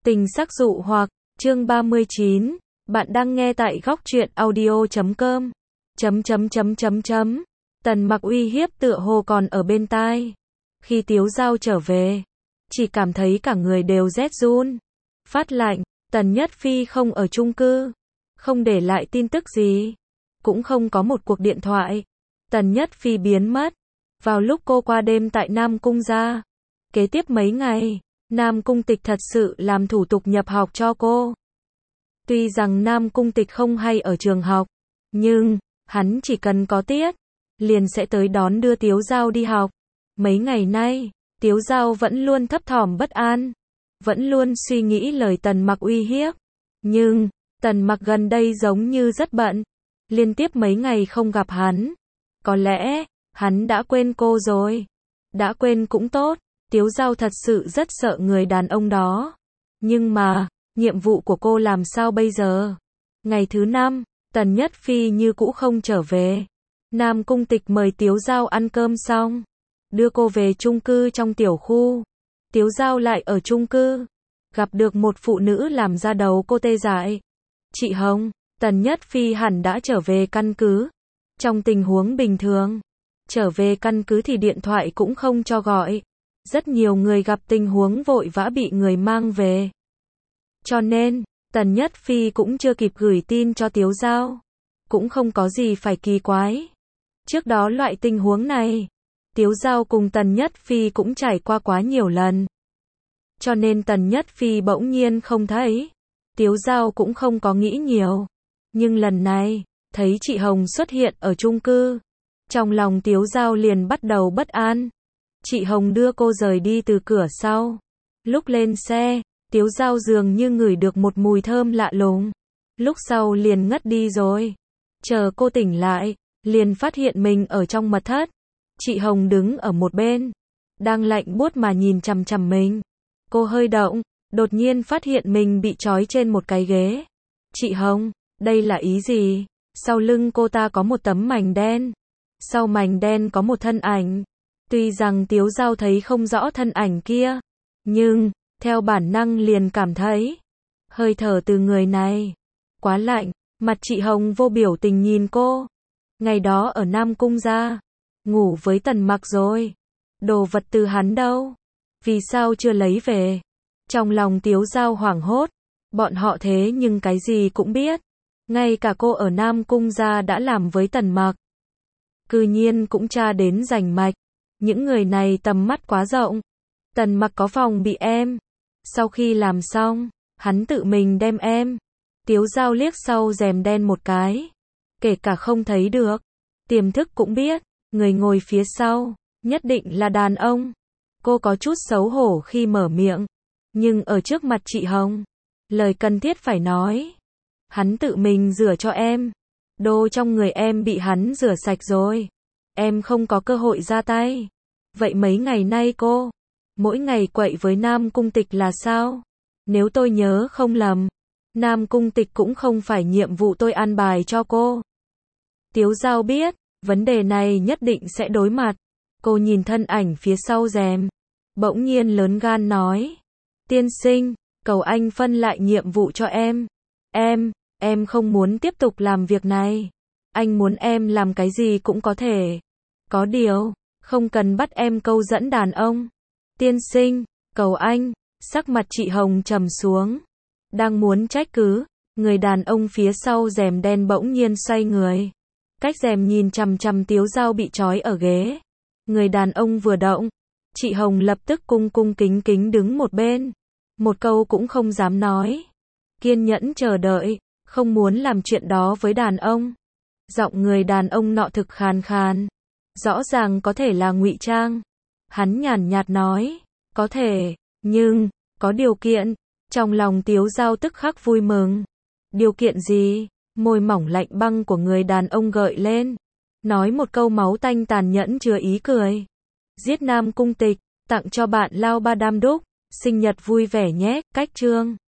Tình sắc dụ hoặc, chương 39, bạn đang nghe tại góc truyện audio.com. Tần Mặc uy hiếp tựa hồ còn ở bên tai. Khi Tiếu Giao trở về, chỉ cảm thấy cả người đều rét run, phát lạnh. Tần Nhất Phi không ở chung cư, không để lại tin tức gì, cũng không có một cuộc điện thoại. Tần Nhất Phi biến mất vào lúc cô qua đêm tại Nam Cung gia. Kế tiếp mấy ngày, Nam Cung Tịch thật sự làm thủ tục nhập học cho cô. Tuy rằng Nam Cung Tịch không hay ở trường học, nhưng hắn chỉ cần có tiết, liền sẽ tới đón đưa Tiếu Giao đi học. Mấy ngày nay, Tiếu Giao vẫn luôn thấp thỏm bất an, vẫn luôn suy nghĩ lời Tần Mặc uy hiếp. Nhưng, Tần Mặc gần đây giống như rất bận, liên tiếp mấy ngày không gặp hắn. Có lẽ, hắn đã quên cô rồi. Đã quên cũng tốt, Tiếu Giao thật sự rất sợ người đàn ông đó. Nhưng mà, nhiệm vụ của cô làm sao bây giờ? Ngày thứ 5, Tần Nhất Phi như cũ không trở về. Nam Cung Tịch mời Tiếu Giao ăn cơm xong, đưa cô về chung cư trong tiểu khu. Tiếu Giao lại ở chung cư, gặp được một phụ nữ làm da đầu cô tê dại. Chị Hồng, Tần Nhất Phi hẳn đã trở về căn cứ. Trong tình huống bình thường, trở về căn cứ thì điện thoại cũng không cho gọi. Rất nhiều người gặp tình huống vội vã bị người mang về. Cho nên, Tần Nhất Phi cũng chưa kịp gửi tin cho Tiếu Giao. Cũng không có gì phải kỳ quái. Trước đó loại tình huống này, Tiếu Giao cùng Tần Nhất Phi cũng trải qua quá nhiều lần. Cho nên Tần Nhất Phi bỗng nhiên không thấy. Tiếu Giao cũng không có nghĩ nhiều. Nhưng lần này, thấy chị Hồng xuất hiện ở chung cư. Trong lòng Tiếu Giao liền bắt đầu bất an. Chị Hồng đưa cô rời đi từ cửa sau. Lúc lên xe, Tiếu Giao dường như ngửi được một mùi thơm lạ lùng. Lúc sau liền ngất đi rồi. Chờ cô tỉnh lại, liền phát hiện mình ở trong mật thất. Chị Hồng đứng ở một bên, đang lạnh buốt mà nhìn chằm chằm mình. Cô hơi động, đột nhiên phát hiện mình bị trói trên một cái ghế. Chị Hồng, đây là ý gì? Sau lưng cô ta có một tấm mảnh đen. Sau mảnh đen có một thân ảnh. Tuy rằng Tiếu Giao thấy không rõ thân ảnh kia, nhưng, theo bản năng liền cảm thấy, hơi thở từ người này, quá lạnh. Mặt chị Hồng vô biểu tình nhìn cô. Ngày đó ở Nam Cung gia, ngủ với Tần Mặc rồi. Đồ vật từ hắn đâu? Vì sao chưa lấy về? Trong lòng Tiếu Giao hoảng hốt. Bọn họ thế nhưng cái gì cũng biết. Ngay cả cô ở Nam Cung gia đã làm với Tần Mặc. Cư nhiên cũng tra đến rành mạch. Những người này tầm mắt quá rộng. Tần Mặc có phòng bị em. Sau khi làm xong, hắn tự mình đem em. Tiếu Giao liếc sau rèm đen một cái. Kể cả không thấy được, tiềm thức cũng biết, người ngồi phía sau, nhất định là đàn ông. Cô có chút xấu hổ khi mở miệng. Nhưng ở trước mặt chị Hồng, lời cần thiết phải nói. Hắn tự mình rửa cho em. Đồ trong người em bị hắn rửa sạch rồi. Em không có cơ hội ra tay. Vậy mấy ngày nay cô, mỗi ngày quậy với Nam Cung Tịch là sao? Nếu tôi nhớ không lầm, Nam Cung Tịch cũng không phải nhiệm vụ tôi an bài cho cô. Tiếu Giao biết, vấn đề này nhất định sẽ đối mặt. Cô nhìn thân ảnh phía sau rèm, bỗng nhiên lớn gan nói. Tiên sinh, cầu anh phân lại nhiệm vụ cho em. Em không muốn tiếp tục làm việc này. Anh muốn em làm cái gì cũng có thể. Có điều, không cần bắt em câu dẫn đàn ông. Tiên sinh, cầu anh. Sắc mặt chị Hồng trầm xuống. Đang muốn trách cứ, người đàn ông phía sau rèm đen bỗng nhiên xoay người. Cách rèm nhìn chằm chằm Tiếu Giao bị trói ở ghế. Người đàn ông vừa động, chị Hồng lập tức cung cung kính kính đứng một bên. Một câu cũng không dám nói. Kiên nhẫn chờ đợi, không muốn làm chuyện đó với đàn ông. Giọng người đàn ông nọ thực khàn khàn. Rõ ràng có thể là ngụy trang. Hắn nhàn nhạt nói, có thể, nhưng, có điều kiện. Trong lòng Tiếu Giao tức khắc vui mừng. Điều kiện gì? Môi mỏng lạnh băng của người đàn ông gợi lên. Nói một câu máu tanh tàn nhẫn chứa ý cười. Giết Nam Cung Tịch, tặng cho bạn Lao Ba Đam Đúc. Sinh nhật vui vẻ nhé. Cách chương